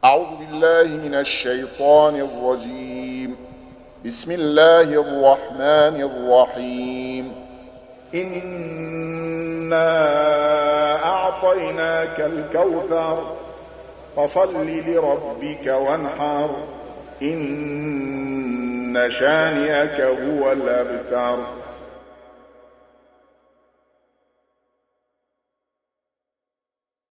أعوذ بالله من الشيطان الرجيم. بسم الله الرحمن الرحيم. إنا أعطيناك الكوثر فصل لربك وانحر إن شانئك هو الأبتر.